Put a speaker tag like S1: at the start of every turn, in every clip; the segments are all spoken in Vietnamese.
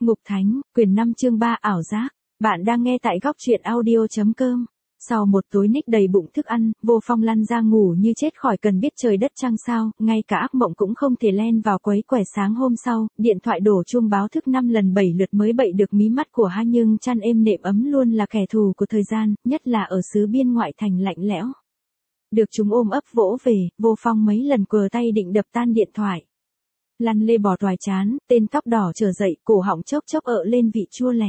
S1: Ngục Thánh, quyển 5 chương 3 ảo giác. Bạn đang nghe tại góc truyện audio.com. Sau một tối ních đầy bụng thức ăn, Vô Phong lăn ra ngủ như chết khỏi cần biết trời đất trăng sao, ngay cả ác mộng cũng không thể len vào quấy quẻ. Sáng hôm sau, điện thoại đổ chuông báo thức 5 lần 7 lượt mới bậy được mí mắt của Ha, nhưng chăn êm nệm ấm luôn là kẻ thù của thời gian, nhất là ở xứ biên ngoại thành lạnh lẽo. Được chúng ôm ấp vỗ về, Vô Phong mấy lần quờ tay định đập tan điện thoại. Lăn lê bò toài chán, tên tóc đỏ trở dậy, cổ họng chốc chốc ợ lên vị chua lè.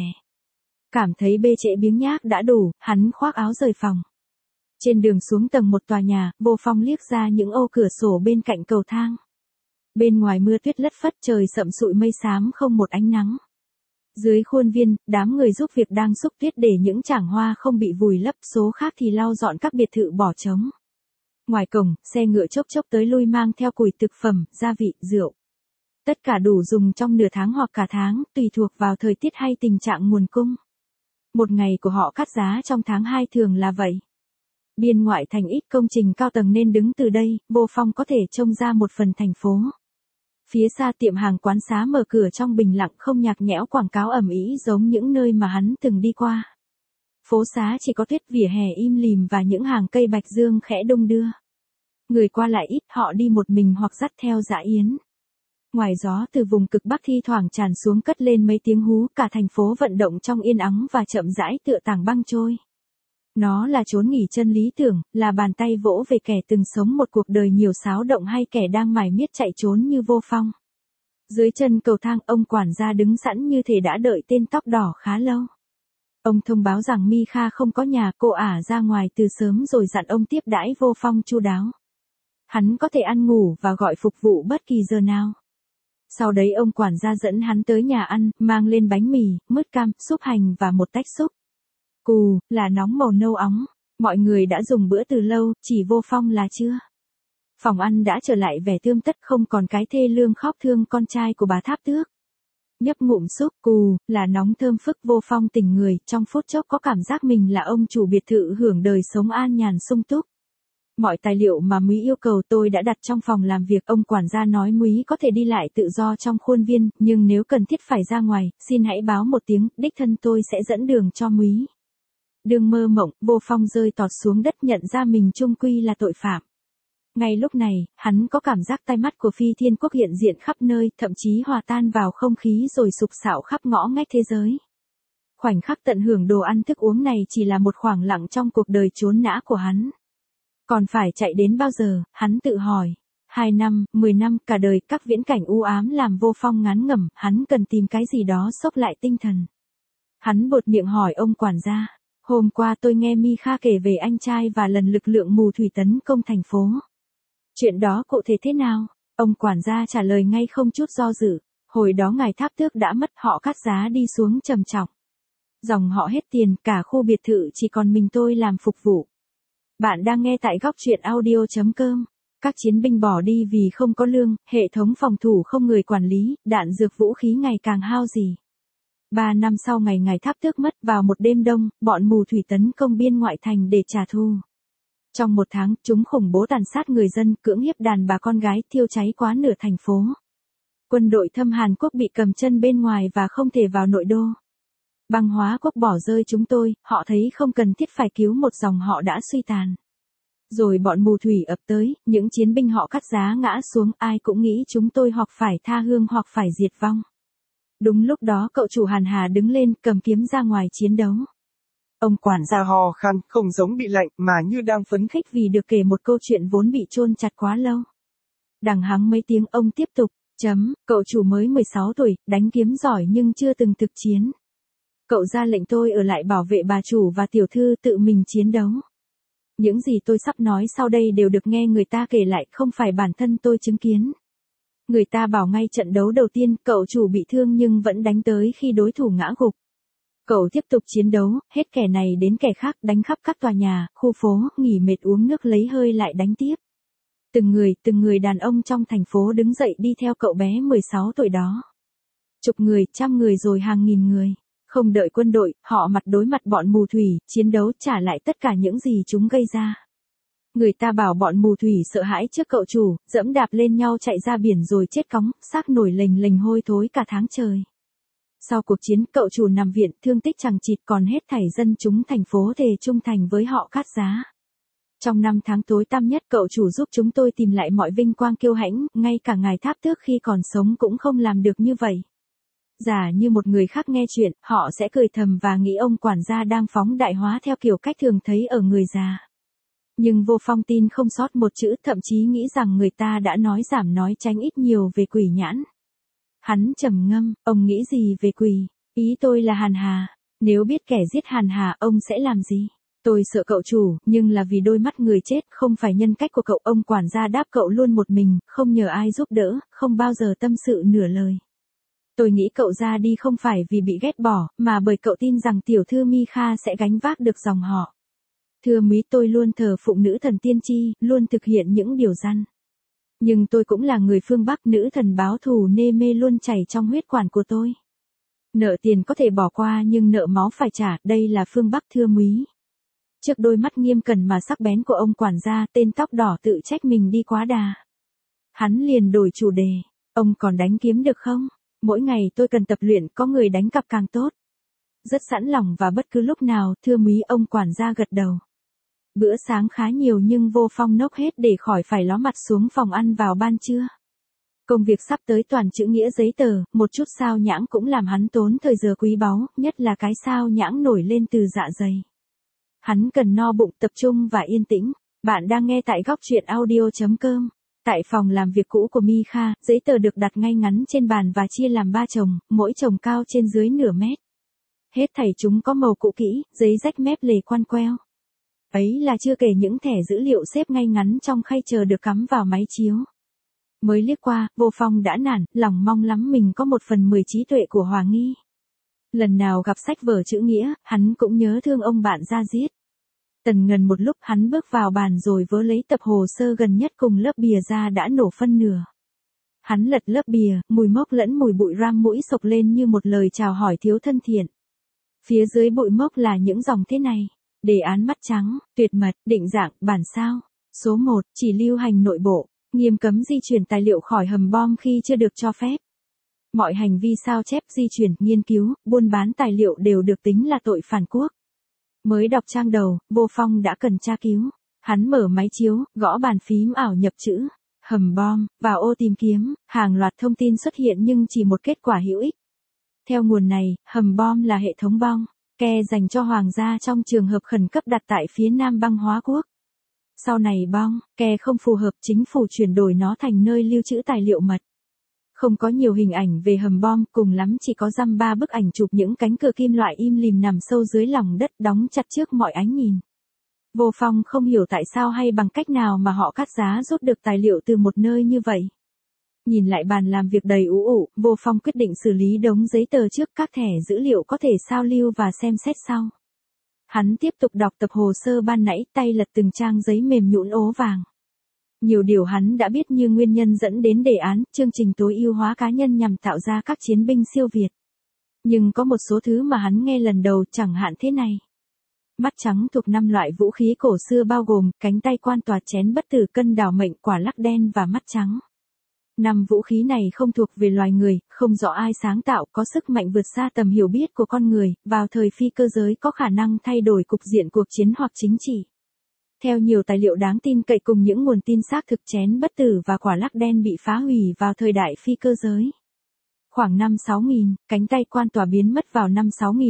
S1: Cảm thấy bê trễ biếng nhác đã đủ, hắn khoác áo rời phòng. Trên đường xuống tầng 1 tòa nhà, Vô Phong liếc ra những ô cửa sổ bên cạnh cầu thang. Bên ngoài mưa tuyết lất phất, trời sậm sụi mây xám không một ánh nắng. Dưới khuôn viên, đám người giúp việc đang xúc tuyết để những chảng hoa không bị vùi lấp, số khác thì lau dọn các biệt thự bỏ trống. Ngoài cổng, xe ngựa chốc chốc tới lui mang theo củi, thực phẩm, gia vị, rượu. Tất cả đủ dùng trong nửa tháng hoặc cả tháng, tùy thuộc vào thời tiết hay tình trạng nguồn cung. Một ngày của họ cắt giá trong tháng 2 thường là vậy. Biên ngoại thành ít công trình cao tầng nên đứng từ đây, Vô Phong có thể trông ra một phần thành phố. Phía xa tiệm hàng quán xá mở cửa trong bình lặng, không nhạc nhẽo quảng cáo ầm ĩ giống những nơi mà hắn từng đi qua. Phố xá chỉ có tuyết, vỉa hè im lìm và những hàng cây bạch dương khẽ đung đưa. Người qua lại ít, họ đi một mình hoặc dắt theo dã yến. Ngoài gió từ vùng cực Bắc thi thoảng tràn xuống cất lên mấy tiếng hú, cả thành phố vận động trong yên ắng và chậm rãi tựa tảng băng trôi. Nó là chốn nghỉ chân lý tưởng, là bàn tay vỗ về kẻ từng sống một cuộc đời nhiều xáo động hay kẻ đang mải miết chạy trốn như Vô Phong. Dưới chân cầu thang, ông quản gia đứng sẵn như thể đã đợi tên tóc đỏ khá lâu. Ông thông báo rằng Mikha không có nhà, cô ả ra ngoài từ sớm rồi dặn ông tiếp đãi Vô Phong chu đáo. Hắn có thể ăn ngủ và gọi phục vụ bất kỳ giờ nào. Sau đấy ông quản gia dẫn hắn tới nhà ăn, mang lên bánh mì, mứt cam, súp hành và một tách súp. Cù, là nóng màu nâu óng. Mọi người đã dùng bữa từ lâu, chỉ Vô Phong là chưa. Phòng ăn đã trở lại vẻ tươm tất, không còn cái thê lương khóc thương con trai của bà Tháp Tước. Nhấp ngụm súp, cù, là nóng thơm phức, Vô Phong tỉnh người, trong phút chốc có cảm giác mình là ông chủ biệt thự hưởng đời sống an nhàn sung túc. Mọi tài liệu mà Múy yêu cầu tôi đã đặt trong phòng làm việc. Ông quản gia nói Múy có thể đi lại tự do trong khuôn viên, nhưng nếu cần thiết phải ra ngoài, xin hãy báo một tiếng, đích thân tôi sẽ dẫn đường cho Múy. Đừng mơ mộng, Vô Phong rơi tọt xuống đất, nhận ra mình chung quy là tội phạm. Ngay lúc này, hắn có cảm giác tai mắt của Phi Thiên Quốc hiện diện khắp nơi, thậm chí hòa tan vào không khí rồi sục sạo khắp ngõ ngách thế giới. Khoảnh khắc tận hưởng đồ ăn thức uống này chỉ là một khoảng lặng trong cuộc đời chốn nã của hắn. Còn phải chạy đến bao giờ, hắn tự hỏi. 2 năm, 10 năm, cả đời, các viễn cảnh u ám làm Vô Phong ngán ngẩm, hắn cần tìm cái gì đó xốc lại tinh thần. Hắn buột miệng hỏi ông quản gia. Hôm qua tôi nghe Mikha kể về anh trai và lần lực lượng mù thủy tấn công thành phố. Chuyện đó cụ thể thế nào? Ông quản gia trả lời ngay không chút do dự. Hồi đó ngài Tháp Tước đã mất, họ cắt giá đi xuống trầm trọng. Dòng họ hết tiền, cả khu biệt thự chỉ còn mình tôi làm phục vụ. Bạn đang nghe tại góc truyện audio.com. Các chiến binh bỏ đi vì không có lương, hệ thống phòng thủ không người quản lý, đạn dược vũ khí ngày càng hao dỉ. 3 năm sau ngày ngài Tháp Tước mất, vào một đêm đông, bọn mù thủy tấn công biên ngoại thành để trả thù. Trong 1 tháng, chúng khủng bố tàn sát người dân, cưỡng hiếp đàn bà con gái, thiêu cháy quá nửa thành phố. Quân đội Thâm Hàn Quốc bị cầm chân bên ngoài và không thể vào nội đô. Băng Hóa Quốc bỏ rơi chúng tôi, họ thấy không cần thiết phải cứu một dòng họ đã suy tàn. Rồi bọn mù thủy ập tới, những chiến binh họ cắt giá ngã xuống, ai cũng nghĩ chúng tôi hoặc phải tha hương hoặc phải diệt vong. Đúng lúc đó cậu chủ Hàn Hà đứng lên, cầm kiếm ra ngoài chiến đấu. Ông quản gia
S2: ho khan, không giống bị lạnh mà như đang phấn
S1: khích vì được kể một câu chuyện vốn bị chôn chặt quá lâu. Đằng hắng mấy tiếng, ông tiếp tục. Cậu chủ mới 16 tuổi, đánh kiếm giỏi nhưng chưa từng thực chiến. Cậu ra lệnh tôi ở lại bảo vệ bà chủ và tiểu thư, tự mình chiến đấu. Những gì tôi sắp nói sau đây đều được nghe người ta kể lại, không phải bản thân tôi chứng kiến. Người ta bảo ngay trận đấu đầu tiên, cậu chủ bị thương nhưng vẫn đánh tới khi đối thủ ngã gục. Cậu tiếp tục chiến đấu, hết kẻ này đến kẻ khác, đánh khắp các tòa nhà, khu phố, nghỉ mệt uống nước lấy hơi lại đánh tiếp. Từng người đàn ông trong thành phố đứng dậy đi theo cậu bé 16 tuổi đó. Chục người, trăm người rồi hàng nghìn người. Không đợi quân đội, họ mặt đối mặt bọn mù thủy, chiến đấu trả lại tất cả những gì chúng gây ra. Người ta bảo bọn mù thủy sợ hãi trước cậu chủ, dẫm đạp lên nhau chạy ra biển rồi chết cóng, xác nổi lềnh lềnh hôi thối cả tháng trời. Sau cuộc chiến, cậu chủ nằm viện, thương tích chằng chịt, còn hết thảy dân chúng thành phố thề trung thành với họ Cát Giá. Trong 5 tháng tối tăm nhất, cậu chủ giúp chúng tôi tìm lại mọi vinh quang kiêu hãnh, ngay cả ngài Tháp Tước khi còn sống cũng không làm được như vậy. Giả như một người khác nghe chuyện, họ sẽ cười thầm và nghĩ ông quản gia đang phóng đại hóa theo kiểu cách thường thấy ở người già. Nhưng Vô Phong tin không sót một chữ, thậm chí nghĩ rằng người ta đã nói giảm nói tránh ít nhiều về Quỷ Nhãn. Hắn trầm ngâm, ông nghĩ gì về quỷ? Ý tôi là Hàn Hà. Nếu biết kẻ giết Hàn Hà, ông sẽ làm gì? Tôi sợ cậu chủ, nhưng là vì đôi mắt người chết, không phải nhân cách của cậu. Ông quản gia đáp cậu luôn một mình, không nhờ ai giúp đỡ, không bao giờ tâm sự nửa lời. Tôi nghĩ cậu ra đi không phải vì bị ghét bỏ, mà bởi cậu tin rằng tiểu thư Mi Kha sẽ gánh vác được dòng họ. Thưa Mí, tôi luôn thờ phụng nữ thần tiên tri, luôn thực hiện những điều răn. Nhưng tôi cũng là người phương Bắc, nữ thần báo thù nê mê luôn chảy trong huyết quản của tôi. Nợ tiền có thể bỏ qua nhưng nợ máu phải trả, đây là phương Bắc thưa Múy. Trước đôi mắt nghiêm cẩn mà sắc bén của ông quản gia, tên tóc đỏ tự trách mình đi quá đà. Hắn liền đổi chủ đề, ông còn đánh kiếm được không? Mỗi ngày tôi cần tập luyện, có người đánh cặp càng tốt. Rất sẵn lòng và bất cứ lúc nào, thưa Múy. Ông quản gia gật đầu. Bữa sáng khá nhiều nhưng Vô Phong nốc hết để khỏi phải ló mặt xuống phòng ăn vào ban trưa. Công việc sắp tới toàn chữ nghĩa giấy tờ, một chút sao nhãng cũng làm hắn tốn thời giờ quý báu, nhất là cái sao nhãng nổi lên từ dạ dày. Hắn cần no bụng, tập trung và yên tĩnh. Bạn đang nghe tại góc truyện audio.com. Tại phòng làm việc cũ của Mi Kha, giấy tờ được đặt ngay ngắn trên bàn và chia làm 3 chồng, mỗi chồng cao trên dưới nửa mét. Hết thảy chúng có màu cũ kỹ, giấy rách mép lề quan queo. Ấy là chưa kể những thẻ dữ liệu xếp ngay ngắn trong khay chờ được cắm vào máy chiếu. Mới liếc qua, Vô Phong đã nản, lòng mong lắm mình có 1/10 trí tuệ của Hòa Nghi. Lần nào gặp sách vở chữ nghĩa, hắn cũng nhớ thương ông bạn ra giết. Tần ngần một lúc hắn bước vào bàn rồi vớ lấy tập hồ sơ gần nhất cùng lớp bìa ra đã nổ phân nửa. Hắn lật lớp bìa, mùi mốc lẫn mùi bụi ram mũi sộc lên như một lời chào hỏi thiếu thân thiện. Phía dưới bụi mốc là những dòng thế này. Đề án mắt trắng, tuyệt mật, định dạng, bản sao. Số 1, chỉ lưu hành nội bộ, nghiêm cấm di chuyển tài liệu khỏi hầm bom khi chưa được cho phép. Mọi hành vi sao chép, di chuyển, nghiên cứu, buôn bán tài liệu đều được tính là tội phản quốc. Mới đọc trang đầu, Vô Phong đã cần tra cứu. Hắn mở máy chiếu, gõ bàn phím ảo nhập chữ, hầm bom, vào ô tìm kiếm, hàng loạt thông tin xuất hiện nhưng chỉ một kết quả hữu ích. Theo nguồn này, hầm bom là hệ thống bom ke dành cho hoàng gia trong trường hợp khẩn cấp đặt tại phía nam băng hóa quốc. Sau này bom ke không phù hợp, chính phủ chuyển đổi nó thành nơi lưu trữ tài liệu mật. Không có nhiều hình ảnh về hầm bom, cùng lắm chỉ có dăm 3 bức ảnh chụp những cánh cửa kim loại im lìm nằm sâu dưới lòng đất đóng chặt trước mọi ánh nhìn. Vô Phong không hiểu tại sao hay bằng cách nào mà họ Cát Giá rút được tài liệu từ một nơi như vậy. Nhìn lại bàn làm việc đầy ú ụ, Vô Phong quyết định xử lý đống giấy tờ trước, các thẻ dữ liệu có thể sao lưu và xem xét sau. Hắn tiếp tục đọc tập hồ sơ ban nãy, tay lật từng trang giấy mềm nhũn ố vàng. Nhiều điều hắn đã biết như nguyên nhân dẫn đến đề án, chương trình tối ưu hóa cá nhân nhằm tạo ra các chiến binh siêu việt. Nhưng có một số thứ mà hắn nghe lần đầu, chẳng hạn thế này. Mắt trắng thuộc 5 loại vũ khí cổ xưa bao gồm cánh tay quan tòa, chén bất tử, cân đảo mệnh, quả lắc đen và mắt trắng. 5 vũ khí này không thuộc về loài người, không rõ ai sáng tạo, có sức mạnh vượt xa tầm hiểu biết của con người, vào thời phi cơ giới có khả năng thay đổi cục diện cuộc chiến hoặc chính trị. Theo nhiều tài liệu đáng tin cậy cùng những nguồn tin xác thực, chén bất tử và quả lắc đen bị phá hủy vào thời đại phi cơ giới. Khoảng năm 6000, cánh tay quan tòa biến mất vào năm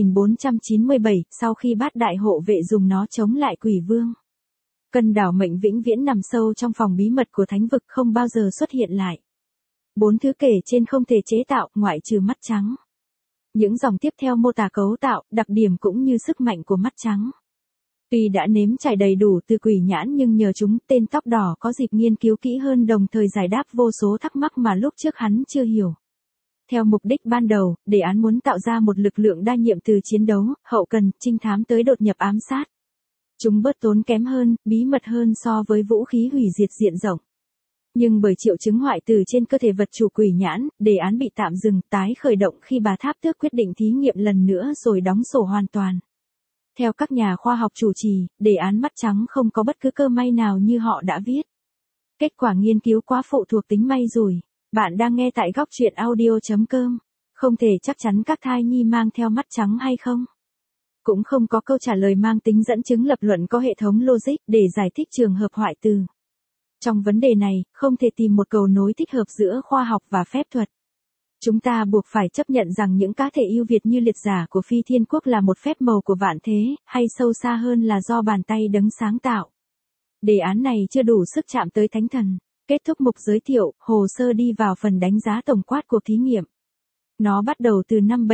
S1: 6497, sau khi Bát Đại Hộ Vệ dùng nó chống lại Quỷ Vương. Cân đảo mệnh vĩnh viễn nằm sâu trong phòng bí mật của thánh vực, không bao giờ xuất hiện lại. 4 thứ kể trên không thể chế tạo, ngoại trừ mắt trắng. Những dòng tiếp theo mô tả cấu tạo, đặc điểm cũng như sức mạnh của mắt trắng. Tuy đã nếm trải đầy đủ từ Quỷ Nhãn nhưng nhờ chúng, tên tóc đỏ có dịp nghiên cứu kỹ hơn, đồng thời giải đáp vô số thắc mắc mà lúc trước hắn chưa hiểu. Theo mục đích ban đầu, đề án muốn tạo ra một lực lượng đa nhiệm từ chiến đấu, hậu cần, trinh thám tới đột nhập ám sát. Chúng bớt tốn kém hơn, bí mật hơn so với vũ khí hủy diệt diện rộng. Nhưng bởi triệu chứng hoại tử trên cơ thể vật chủ Quỷ Nhãn, đề án bị tạm dừng, tái khởi động khi bà Tháp Tước quyết định thí nghiệm lần nữa rồi đóng sổ hoàn toàn. Theo các nhà khoa học chủ trì, đề án mắt trắng không có bất cứ cơ may nào như họ đã viết. Kết quả nghiên cứu quá phụ thuộc tính may rủi. Bạn đang nghe tại góc truyện audio.com. Không thể chắc chắn các thai nhi mang theo mắt trắng hay không. Cũng không có câu trả lời mang tính dẫn chứng lập luận có hệ thống logic để giải thích trường hợp hoại tử. Trong vấn đề này, không thể tìm một cầu nối thích hợp giữa khoa học và phép thuật. Chúng ta buộc phải chấp nhận rằng những cá thể ưu việt như liệt giả của Phi Thiên Quốc là một phép màu của vạn thế, hay sâu xa hơn là do bàn tay đấng sáng tạo. Đề án này chưa đủ sức chạm tới thánh thần. Kết thúc mục giới thiệu, hồ sơ đi vào phần đánh giá tổng quát cuộc thí nghiệm. Nó bắt đầu từ năm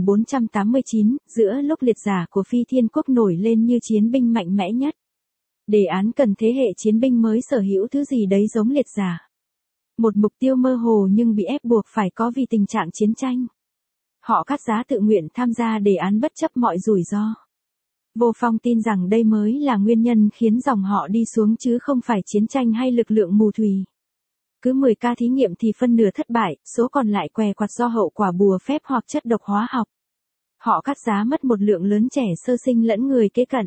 S1: 7489, giữa lúc liệt giả của Phi Thiên Quốc nổi lên như chiến binh mạnh mẽ nhất. Đề án cần thế hệ chiến binh mới sở hữu thứ gì đấy giống liệt giả. Một mục tiêu mơ hồ nhưng bị ép buộc phải có vì tình trạng chiến tranh. Họ cắt giá tự nguyện tham gia đề án bất chấp mọi rủi ro. Vô Phong tin rằng đây mới là nguyên nhân khiến dòng họ đi xuống chứ không phải chiến tranh hay lực lượng mù thủy. Cứ 10 ca thí nghiệm thì phân nửa thất bại, số còn lại què quặt do hậu quả bùa phép hoặc chất độc hóa học. Họ cắt giá mất một lượng lớn trẻ sơ sinh lẫn người kế cận.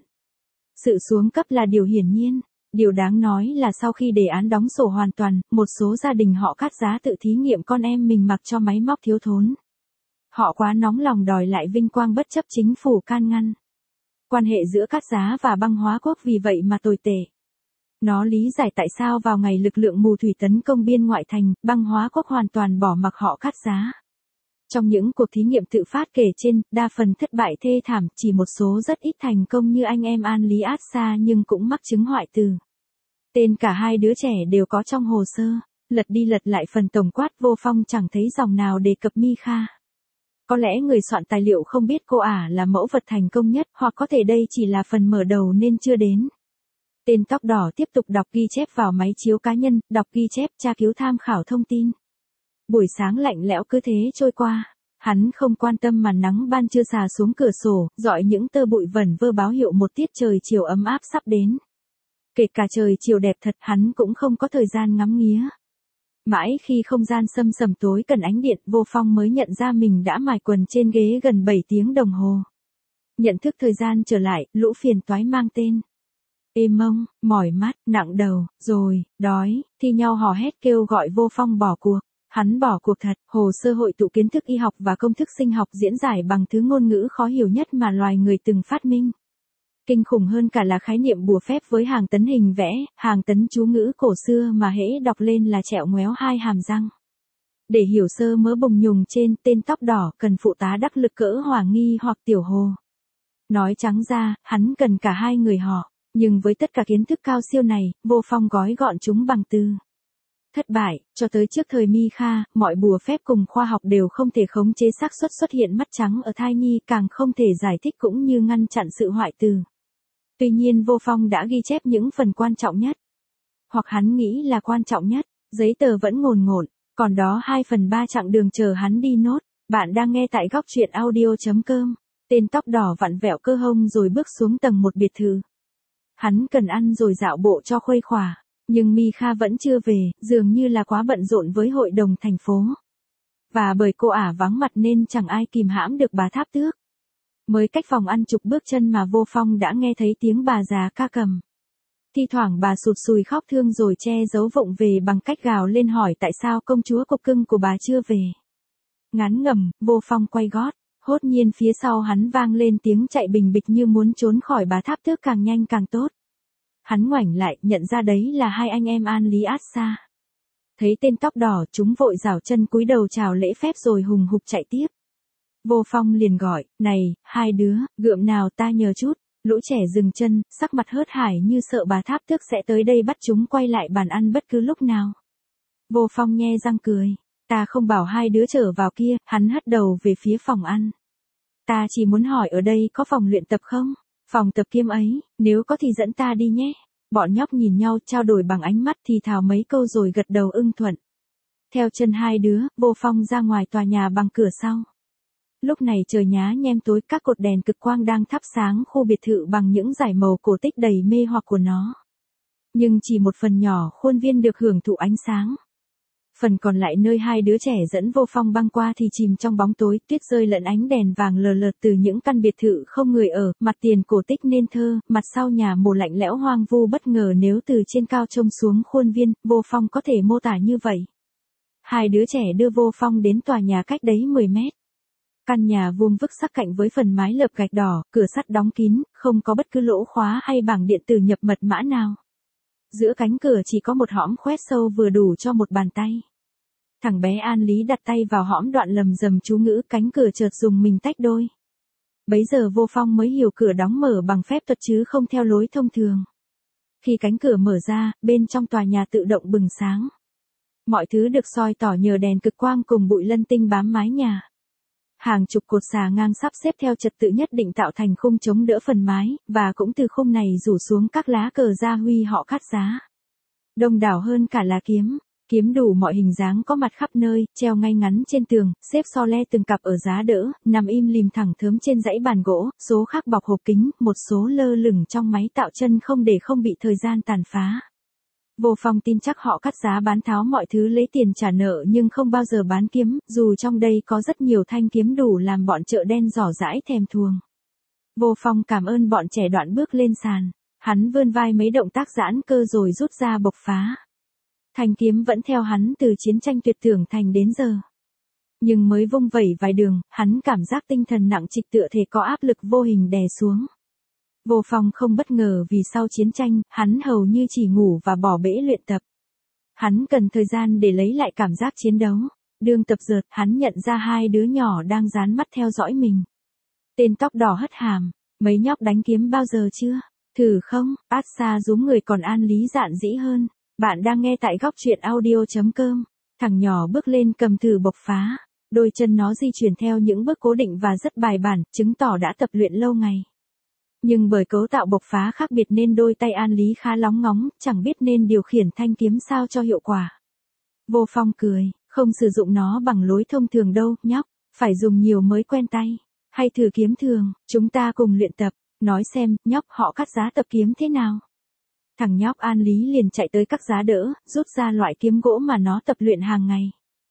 S1: Sự xuống cấp là điều hiển nhiên. Điều đáng nói là sau khi đề án đóng sổ hoàn toàn, một số gia đình họ cắt giá tự thí nghiệm con em mình mặc cho máy móc thiếu thốn. Họ quá nóng lòng đòi lại vinh quang bất chấp chính phủ can ngăn. Quan hệ giữa cắt giá và băng hóa quốc vì vậy mà tồi tệ. Nó lý giải tại sao vào ngày lực lượng mù thủy tấn công biên ngoại thành, băng hóa quốc hoàn toàn bỏ mặc họ cắt giá. Trong những cuộc thí nghiệm tự phát kể trên, đa phần thất bại thê thảm, chỉ một số rất ít thành công như anh em An Lý Át Sa nhưng cũng mắc chứng hoại tử. Tên cả hai đứa trẻ đều có trong hồ sơ, lật đi lật lại phần tổng quát Vô Phong chẳng thấy dòng nào đề cập Mi-kha. Có lẽ người soạn tài liệu không biết cô ả là mẫu vật thành công nhất, hoặc có thể đây chỉ là phần mở đầu nên chưa đến. Tên tóc đỏ tiếp tục đọc ghi chép vào máy chiếu cá nhân, đọc ghi chép, tra cứu tham khảo thông tin. Buổi sáng lạnh lẽo cứ thế trôi qua, hắn không quan tâm màn nắng ban trưa xà xuống cửa sổ, dọi những tơ bụi vẩn vơ báo hiệu một tiết trời chiều ấm áp sắp đến. Kể cả trời chiều đẹp thật hắn cũng không có thời gian ngắm nghía. Mãi khi không gian sâm sầm tối cần ánh điện, Vô Phong mới nhận ra mình đã mải quần trên ghế gần 7 tiếng đồng hồ. Nhận thức thời gian trở lại, lũ phiền toái mang tên. Ê mông, mỏi mắt, nặng đầu, rồi, đói, thi nhau hò hét kêu gọi Vô Phong bỏ cuộc. Hắn bỏ cuộc thật, hồ sơ hội tụ kiến thức y học và công thức sinh học diễn giải bằng thứ ngôn ngữ khó hiểu nhất mà loài người từng phát minh. Kinh khủng hơn cả là khái niệm bùa phép với hàng tấn hình vẽ, hàng tấn chú ngữ cổ xưa mà hễ đọc lên là trẹo ngoéo hai hàm răng. Để hiểu sơ mớ bồng nhùng trên, tên tóc đỏ cần phụ tá đắc lực cỡ Hỏa Nghi hoặc Tiểu Hồ. Nói trắng ra, hắn cần cả hai người họ, nhưng với tất cả kiến thức cao siêu này, Vô Phong gói gọn chúng bằng từ. Thất bại, cho tới trước thời Mi-kha, mọi bùa phép cùng khoa học đều không thể khống chế xác suất xuất hiện mắt trắng ở thai nhi, càng không thể giải thích cũng như ngăn chặn sự hoại tử. Tuy nhiên Vô Phong đã ghi chép những phần quan trọng nhất. Hoặc hắn nghĩ là quan trọng nhất, giấy tờ vẫn ngồn ngộn, còn đó 2/3 chặng đường chờ hắn đi nốt. Bạn đang nghe tại góc truyện audio.com. Tên tóc đỏ vặn vẹo cơ hông rồi bước xuống tầng 1 biệt thự. Hắn cần ăn rồi dạo bộ cho khuây khỏa. Nhưng Mi-kha vẫn chưa về, dường như là quá bận rộn với hội đồng thành phố. Và bởi cô ả vắng mặt nên chẳng ai kìm hãm được bà Tháp Tước. Mới cách phòng ăn chục bước chân mà Vô Phong đã nghe thấy tiếng bà già ca cầm. Thi thoảng bà sụt sùi khóc thương rồi che giấu vụng về bằng cách gào lên hỏi tại sao công chúa cục cưng của bà chưa về. Ngán ngẩm, Vô Phong quay gót, hốt nhiên phía sau hắn vang lên tiếng chạy bình bịch như muốn trốn khỏi bà Tháp Tước càng nhanh càng tốt. Hắn ngoảnh lại, nhận ra đấy là hai anh em An Lý Át Sa. Thấy tên tóc đỏ, chúng vội rảo chân cúi đầu chào lễ phép rồi hùng hục chạy tiếp. Vô Phong liền gọi, này, hai đứa, gượm nào ta nhờ chút. Lũ trẻ dừng chân, sắc mặt hớt hải như sợ bà Tháp Tước sẽ tới đây bắt chúng quay lại bàn ăn bất cứ lúc nào. Vô Phong nhe răng cười, ta không bảo hai đứa trở vào kia, hắn hất đầu về phía phòng ăn. Ta chỉ muốn hỏi ở đây có phòng luyện tập không? Phòng tập kiêm ấy, nếu có thì dẫn ta đi nhé. Bọn nhóc nhìn nhau trao đổi bằng ánh mắt thì thào mấy câu rồi gật đầu ưng thuận. Theo chân hai đứa, Vô Phong ra ngoài tòa nhà bằng cửa sau. Lúc này trời nhá nhem tối, các cột đèn cực quang đang thắp sáng khu biệt thự bằng những dải màu cổ tích đầy mê hoặc của nó. Nhưng chỉ một phần nhỏ khuôn viên được hưởng thụ ánh sáng. Phần còn lại nơi hai đứa trẻ dẫn Vô Phong băng qua thì chìm trong bóng tối, tuyết rơi lẫn ánh đèn vàng lờ lợt từ những căn biệt thự không người ở, mặt tiền cổ tích nên thơ, mặt sau nhà mồ lạnh lẽo hoang vu bất ngờ. Nếu từ trên cao trông xuống khuôn viên, Vô Phong có thể mô tả như vậy. Hai đứa trẻ đưa Vô Phong đến tòa nhà cách đấy 10 mét. Căn nhà vuông vức sắc cạnh với phần mái lợp gạch đỏ, cửa sắt đóng kín, không có bất cứ lỗ khóa hay bảng điện tử nhập mật mã nào. Giữa cánh cửa chỉ có một hõm khoét sâu vừa đủ cho một bàn tay. Thằng bé An Lý đặt tay vào hõm đoạn lầm rầm chú ngữ, cánh cửa chợt dùng mình tách đôi. Bấy giờ Vô Phong mới hiểu cửa đóng mở bằng phép thuật chứ không theo lối thông thường. Khi cánh cửa mở ra, bên trong tòa nhà tự động bừng sáng. Mọi thứ được soi tỏ nhờ đèn cực quang cùng bụi lân tinh bám mái nhà. Hàng chục cột xà ngang sắp xếp theo trật tự nhất định tạo thành khung chống đỡ phần mái, và cũng từ khung này rủ xuống các lá cờ gia huy họ cắt giá. Đông đảo hơn cả là kiếm. Kiếm đủ mọi hình dáng có mặt khắp nơi, treo ngay ngắn trên tường, xếp so le từng cặp ở giá đỡ, nằm im lìm thẳng thớm trên dãy bàn gỗ, số khác bọc hộp kính, một số lơ lửng trong máy tạo chân không để không bị thời gian tàn phá. Vô Phong tin chắc họ cắt giá bán tháo mọi thứ lấy tiền trả nợ nhưng không bao giờ bán kiếm, dù trong đây có rất nhiều thanh kiếm đủ làm bọn chợ đen rỏ rãi thèm thuồng. Vô Phong cảm ơn bọn trẻ đoạn bước lên sàn. Hắn vươn vai mấy động tác giãn cơ rồi rút ra bộc phá. Thanh kiếm vẫn theo hắn từ chiến tranh tuyệt tưởng thành đến giờ. Nhưng mới vung vẩy vài đường, hắn cảm giác tinh thần nặng trịch tựa thể có áp lực vô hình đè xuống. Vô Phong không bất ngờ vì sau chiến tranh, hắn hầu như chỉ ngủ và bỏ bể luyện tập. Hắn cần thời gian để lấy lại cảm giác chiến đấu. Đương tập dượt, hắn nhận ra hai đứa nhỏ đang dán mắt theo dõi mình. Tên tóc đỏ hất hàm, mấy nhóc đánh kiếm bao giờ chưa? Thử không? Át xa rúm người còn An Lý dạn dĩ hơn. Bạn đang nghe tại góc truyện audio.com. Thằng nhỏ bước lên cầm thử bộc phá. Đôi chân nó di chuyển theo những bước cố định và rất bài bản, chứng tỏ đã tập luyện lâu ngày. Nhưng bởi cấu tạo bộc phá khác biệt nên đôi tay An Lý khá lóng ngóng, chẳng biết nên điều khiển thanh kiếm sao cho hiệu quả. Vô Phong cười, không sử dụng nó bằng lối thông thường đâu, nhóc, phải dùng nhiều mới quen tay. Hay thử kiếm thường, chúng ta cùng luyện tập, nói xem, nhóc họ cắt giá tập kiếm thế nào. Thằng nhóc An Lý liền chạy tới các giá đỡ, rút ra loại kiếm gỗ mà nó tập luyện hàng ngày.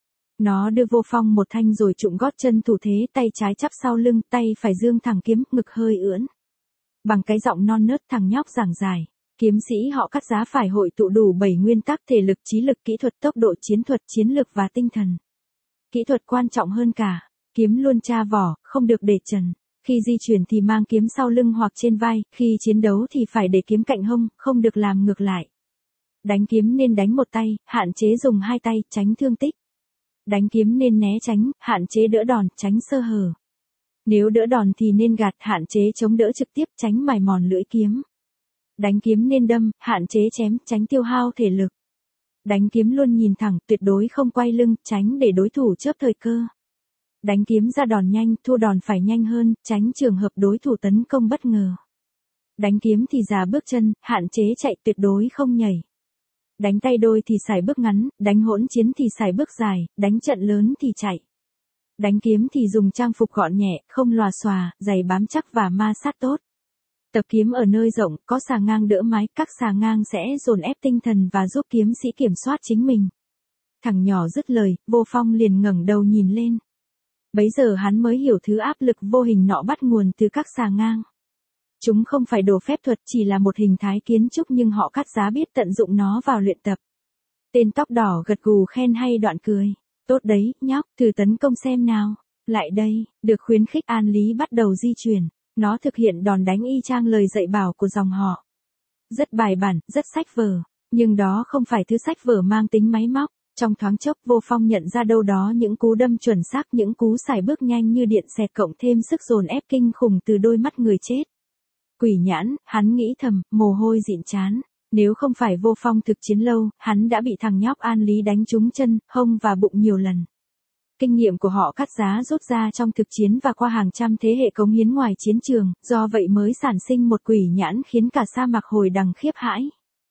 S1: Nó đưa Vô Phong một thanh rồi trụng gót chân thủ thế, tay trái chắp sau lưng, tay phải dương thẳng kiếm, ngực hơi ưỡn. Bằng cái giọng non nớt thằng nhóc giảng giải, kiếm sĩ họ cắt giá phải hội tụ đủ 7 nguyên tắc thể lực, trí lực, kỹ thuật, tốc độ, chiến thuật, chiến lược và tinh thần. Kỹ thuật quan trọng hơn cả, kiếm luôn tra vỏ, không được để trần. Khi di chuyển thì mang kiếm sau lưng hoặc trên vai, khi chiến đấu thì phải để kiếm cạnh hông, không được làm ngược lại. Đánh kiếm nên đánh một tay, hạn chế dùng hai tay, tránh thương tích. Đánh kiếm nên né tránh, hạn chế đỡ đòn, tránh sơ hở. Nếu đỡ đòn thì nên gạt, hạn chế chống đỡ trực tiếp, tránh mài mòn lưỡi kiếm. Đánh kiếm nên đâm, hạn chế chém, tránh tiêu hao thể lực. Đánh kiếm luôn nhìn thẳng, tuyệt đối không quay lưng, tránh để đối thủ chớp thời cơ. Đánh kiếm ra đòn nhanh, thua đòn phải nhanh hơn, tránh trường hợp đối thủ tấn công bất ngờ. Đánh kiếm thì già bước chân, hạn chế chạy, tuyệt đối không nhảy. Đánh tay đôi thì sải bước ngắn, đánh hỗn chiến thì sải bước dài, đánh trận lớn thì chạy. Đánh kiếm thì dùng trang phục gọn nhẹ, không lòa xòa, giày bám chắc và ma sát tốt. Tập kiếm ở nơi rộng, có xà ngang đỡ mái, các xà ngang sẽ dồn ép tinh thần và giúp kiếm sĩ kiểm soát chính mình. Thằng nhỏ dứt lời, Vô Phong liền ngẩng đầu nhìn lên. Bấy giờ hắn mới hiểu thứ áp lực vô hình nọ bắt nguồn từ các xà ngang. Chúng không phải đồ phép thuật, chỉ là một hình thái kiến trúc nhưng họ cắt giá biết tận dụng nó vào luyện tập. Tên tóc đỏ gật gù khen hay đoạn cười. Tốt đấy, nhóc, thử tấn công xem nào. Lại đây, được khuyến khích An Lý bắt đầu di chuyển. Nó thực hiện đòn đánh y chang lời dạy bảo của dòng họ. Rất bài bản, rất sách vở. Nhưng đó không phải thứ sách vở mang tính máy móc. Trong thoáng chốc Vô Phong nhận ra đâu đó những cú đâm chuẩn xác, những cú sải bước nhanh như điện xẹt cộng thêm sức dồn ép kinh khủng từ đôi mắt người chết. Quỷ nhãn, hắn nghĩ thầm, mồ hôi dịn trán. Nếu không phải Vô Phong thực chiến lâu, hắn đã bị thằng nhóc An Lý đánh trúng chân, hông và bụng nhiều lần. Kinh nghiệm của họ cắt giá rút ra trong thực chiến và qua hàng trăm thế hệ cống hiến ngoài chiến trường, do vậy mới sản sinh một quỷ nhãn khiến cả sa mạc hồi đằng khiếp hãi.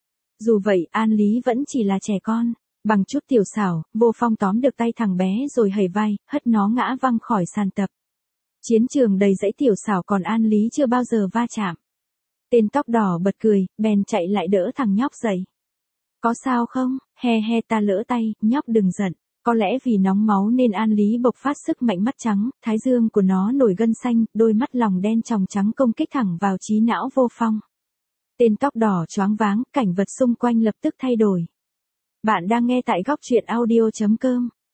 S1: Dù vậy, An Lý vẫn chỉ là trẻ con. Bằng chút tiểu xảo, Vô Phong tóm được tay thằng bé rồi hẩy vai, hất nó ngã văng khỏi sàn tập. Chiến trường đầy dãy tiểu xảo còn An Lý chưa bao giờ va chạm. Tên tóc đỏ bật cười, bèn chạy lại đỡ thằng nhóc dậy. Có sao không? He he, ta lỡ tay, nhóc đừng giận. Có lẽ vì nóng máu nên An Lý bộc phát sức mạnh, mắt trắng, thái dương của nó nổi gân xanh, đôi mắt lòng đen tròng trắng công kích thẳng vào trí não Vô Phong. Tên tóc đỏ choáng váng, cảnh vật xung quanh lập tức thay đổi. Bạn đang nghe tại góc truyện audio.com.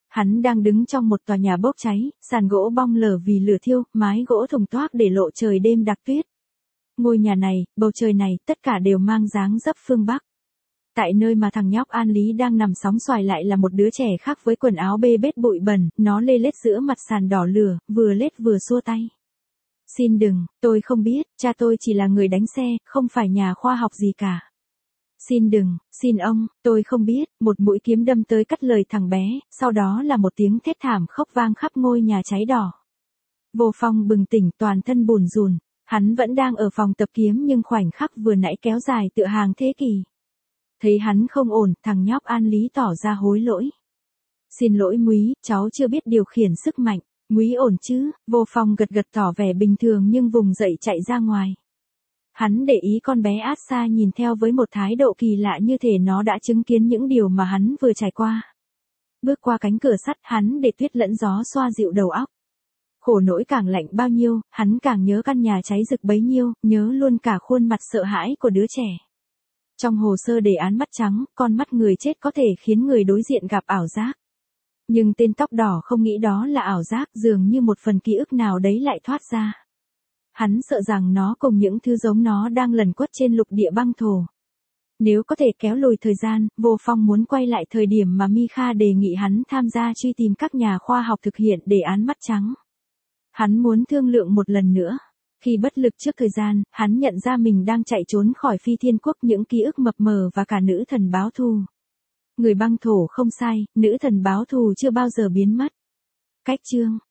S1: Hắn đang đứng trong một tòa nhà bốc cháy, sàn gỗ bong lở vì lửa thiêu, mái gỗ thùng toác để lộ trời đêm đặc tuyết. Ngôi nhà này, bầu trời này, tất cả đều mang dáng dấp phương Bắc. Tại nơi mà thằng nhóc An Lý đang nằm sóng xoài lại là một đứa trẻ khác với quần áo bê bết bụi bẩn, nó lê lết giữa mặt sàn đỏ lửa, vừa lết vừa xua tay. Xin đừng, tôi không biết, cha tôi chỉ là người đánh xe, không phải nhà khoa học gì cả. Xin đừng, xin ông, tôi không biết, một mũi kiếm đâm tới cắt lời thằng bé, sau đó là một tiếng thét thảm khóc vang khắp ngôi nhà cháy đỏ. Vô Phong bừng tỉnh toàn thân bùn rùn, hắn vẫn đang ở phòng tập kiếm nhưng khoảnh khắc vừa nãy kéo dài tựa hàng thế kỷ. Thấy hắn không ổn, thằng nhóc An Lý tỏ ra hối lỗi. Xin lỗi Múy, cháu chưa biết điều khiển sức mạnh, Múy ổn chứ, Vô Phong gật gật tỏ vẻ bình thường nhưng vùng dậy chạy ra ngoài. Hắn để ý con bé Asa nhìn theo với một thái độ kỳ lạ như thể nó đã chứng kiến những điều mà hắn vừa trải qua. Bước qua cánh cửa sắt hắn để tuyết lẫn gió xoa dịu đầu óc. Khổ nỗi càng lạnh bao nhiêu, hắn càng nhớ căn nhà cháy rực bấy nhiêu, nhớ luôn cả khuôn mặt sợ hãi của đứa trẻ. Trong hồ sơ đề án mắt trắng, con mắt người chết có thể khiến người đối diện gặp ảo giác. Nhưng tên tóc đỏ không nghĩ đó là ảo giác, dường như một phần ký ức nào đấy lại thoát ra. Hắn sợ rằng nó cùng những thứ giống nó đang lẩn quất trên lục địa băng thổ. Nếu có thể kéo lùi thời gian, Vô Phong muốn quay lại thời điểm mà Mikha đề nghị hắn tham gia truy tìm các nhà khoa học thực hiện đề án mắt trắng. Hắn muốn thương lượng một lần nữa. Khi bất lực trước thời gian, hắn nhận ra mình đang chạy trốn khỏi Phi Thiên Quốc, những ký ức mập mờ và cả nữ thần báo thù. Người băng thổ không sai, nữ thần báo thù chưa bao giờ biến mất. Cách chương